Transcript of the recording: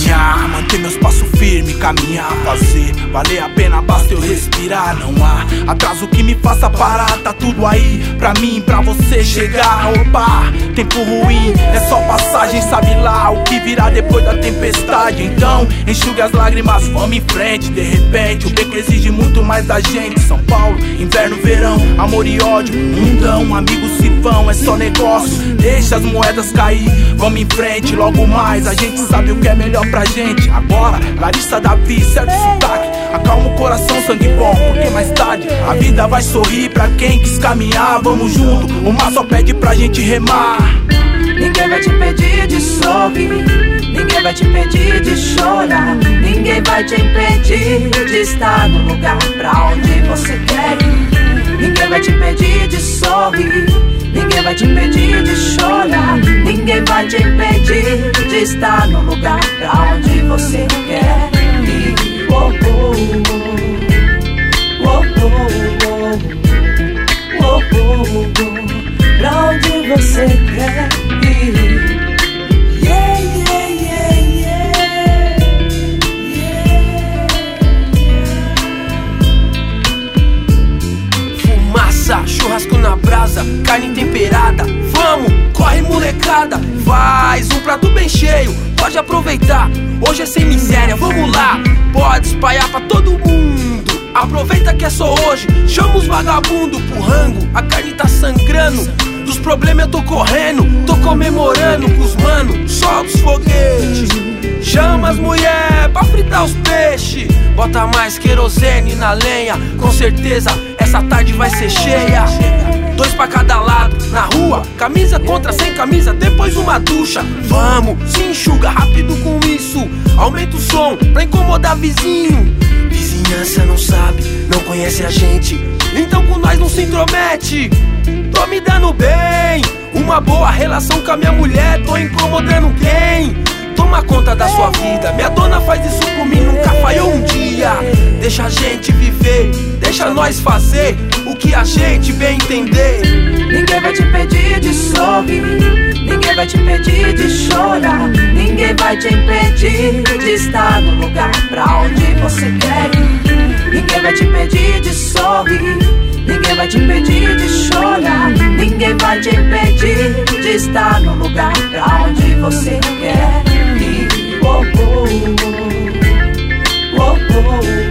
sonhar, manter meus passos firmes, caminhar, fazer valer a pena, basta eu respirar. Não há atraso que me faça parar, tá tudo aí pra mim, pra você chegar. Opa, tempo ruim, é só passagem, sabe lá o que virá depois da tempestade. Então, enxugue as lágrimas, vamos em frente. De repente, o beco exige muito mais da gente. São Paulo, inverno, verão, amor e ódio, mundão, amigos se vão, é só negócio. Deixa as moedas cair, vamos em frente. Logo mais, a gente sabe o que é melhor pra gente. Agora, Larissa Davi, certo sotaque, acalma o coração, sangue bom, porque mais tarde a vida vai sorrir pra quem quis caminhar. Vamos junto, o mar só pede pra gente remar. Ninguém vai te impedir de sorrir, ninguém vai te impedir de chorar, ninguém vai te impedir de estar no lugar pra onde você quer ir. Ninguém vai te impedir de sorrir, ninguém vai te impedir de chorar, ninguém vai te impedir de estar no lugar pra onde você quer ir. Oh, oh, oh. Oh, oh, oh. Oh, oh, oh. Pra onde você quer ir. Yeah, yeah, yeah, yeah. Fumaça, churrasco na brasa, carne temperada. Vamos, corre molecada, faz um prato bem cheio, pode aproveitar, hoje é sem miséria, vamos lá. Pode espalhar pra todo mundo, aproveita que é só hoje. Chama os vagabundos pro rango, a carne tá sangrando. Dos problemas eu tô correndo, tô comemorando com os mano. Solta os foguetes, chama as mulher pra fritar os peixes. Bota mais querosene na lenha, com certeza essa tarde vai ser cheia. 2 pra cada lado, na rua, camisa contra sem camisa, depois uma ducha. Vamos, se enxuga rápido com isso, aumenta o som pra incomodar vizinho. Vizinhança não sabe, não conhece a gente, então com nós não se intromete. Tô me dando bem, uma boa relação com a minha mulher, tô incomodando quem? Toma conta da sua vida, minha dona faz isso por mim, nunca falhou um dia. Deixa a gente viver, deixa nós fazer o que a gente bem entender. Ninguém vai te impedir de sorrir, ninguém vai te impedir de chorar, ninguém vai te impedir de estar no lugar pra onde você quer ir. Ninguém vai te impedir de sorrir, ninguém vai te impedir de chorar, ninguém vai te impedir de estar no lugar pra onde você quer ir. Oh, oh, oh. Oh, oh, oh.